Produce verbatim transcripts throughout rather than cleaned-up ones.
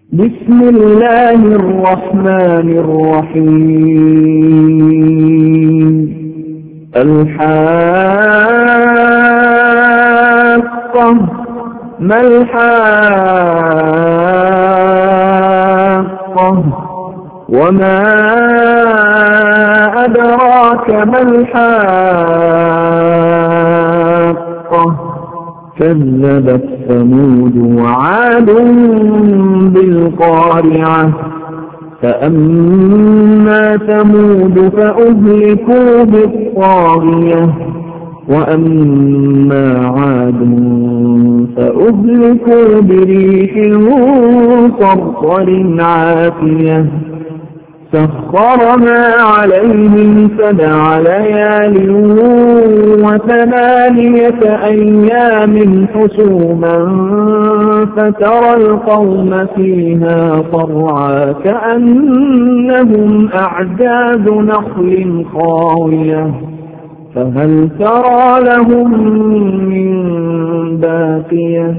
بسم الله الرحمن الرحيم الحاقة ما الحاقة وما أدراك ما الحاقة كذبت ثمود وعاد بالقارعة فأما ثمود فأهلكوا بالطاغية وأما عاد فأهلكوا بريح صرصر عاتية سخرها عليهم سبع ليال وثمانية أيام حسوما فترى القوم فيها صرعى كأنهم أعجاز نخل خاوية فهل ترى لهم من باقية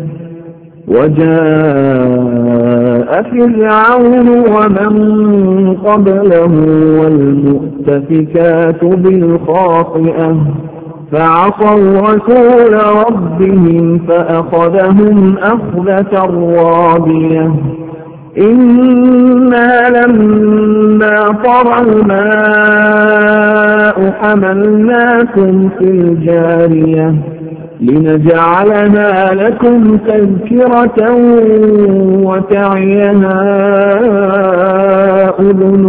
وجاء فرعون ومن قبله والمؤتفكات بالخاطئة فعصوا رسول ربهم فأخذهم أخذة رابية إنا لما طغى الماء حملناكم في الجارية لنجعلها لكم تذكرة وتعيها أذن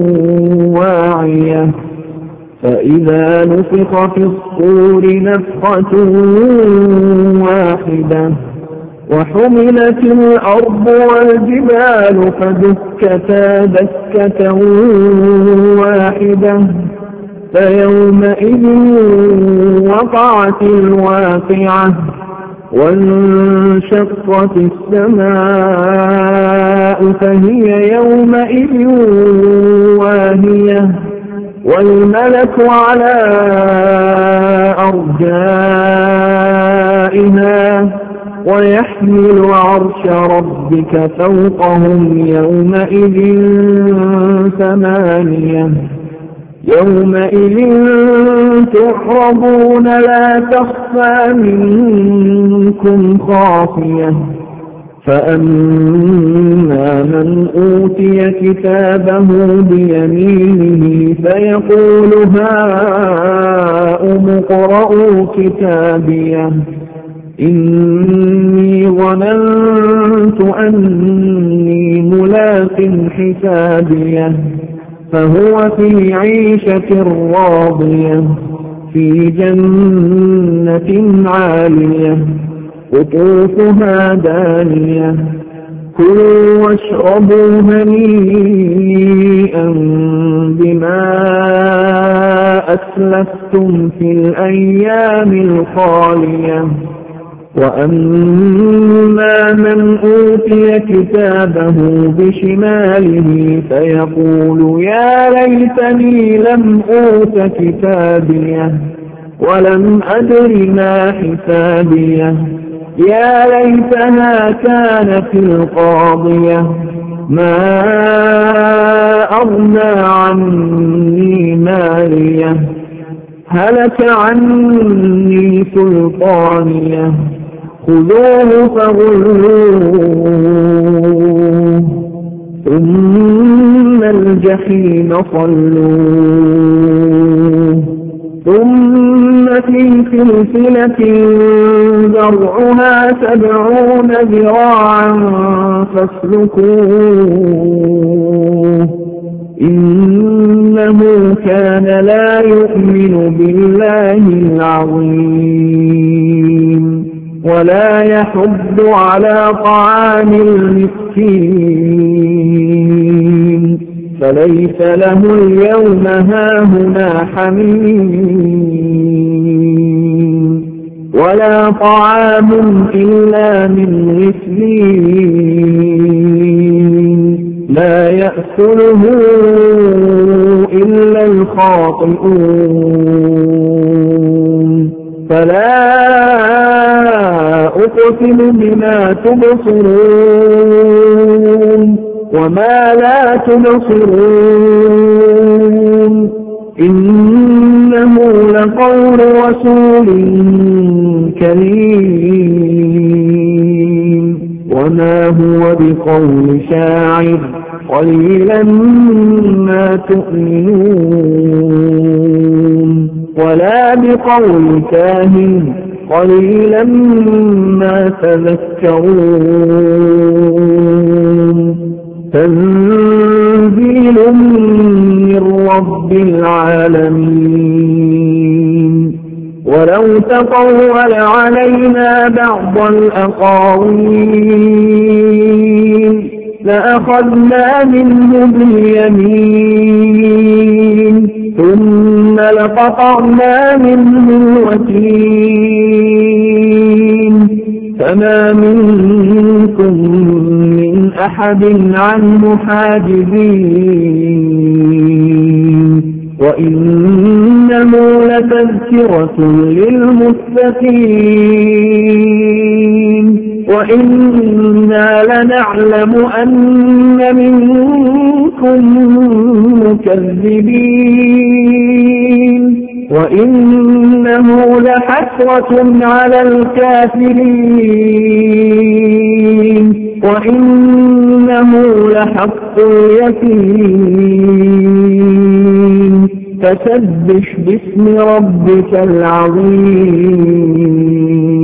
واعية فإذا نفخ في الصور نفخة واحدة وحملت الأرض والجبال فدكتا دكة واحدة فيومئذ وقعت الواقعة وانشقت السماء فهي يومئذ واهية والملك على أرجائها ويحمل عرش ربك فوقهم يومئذ ثمانية يومئذ تعرضون لا تخفى منكم خافية فأما من أوتي كتابه بيمينه فيقول هاؤم اقرءوا كتابيه إني ظننت أني ملاق حسابيه فهو في عيشة راضية في جنة عالية قطوفها دانية كلوا واشربوا هنيئا بما أسلفتم في الأيام الخالية وأما من أوتي كتابه بشماله فيقول يا ليتني لم أوت كتابيه ولم أدر ما حسابيه يا ليتها كانت القاضية ما أغنى عني ماليه هلك عني سلطانيه خذوه فغلوه ثم الجحيم صلوه ثم في سلسلة ذرعها سبعون ذراعا فاسلكوه إنه كان لا يؤمن بالله العظيم ولا يحض على طعام المسكين فليس له اليوم هاهنا حميم ولا طعام إلا من غسلين لا يأكله إلا الخاطئون فلا أقسم بما تبصرون وما لا تبصرون إنه لقول رسول كريم وما هو بقول شاعر قليلا ما تؤمنون ولا بقول كاهن قليلا ما تذكرون تنزيل من رب العالمين ولو تقول علينا بعض الأقاويل لأخذنا منه باليمين ثم لقطعنا منه الوتين فما منكم من أحد عنه حاجزين وإنه لتذكرة للمتقين وإنا لنعلم أن منكم مكذبين وإنه لحسرة على الكافرين وإنه لحق اليقين فسبح باسم ربك العظيم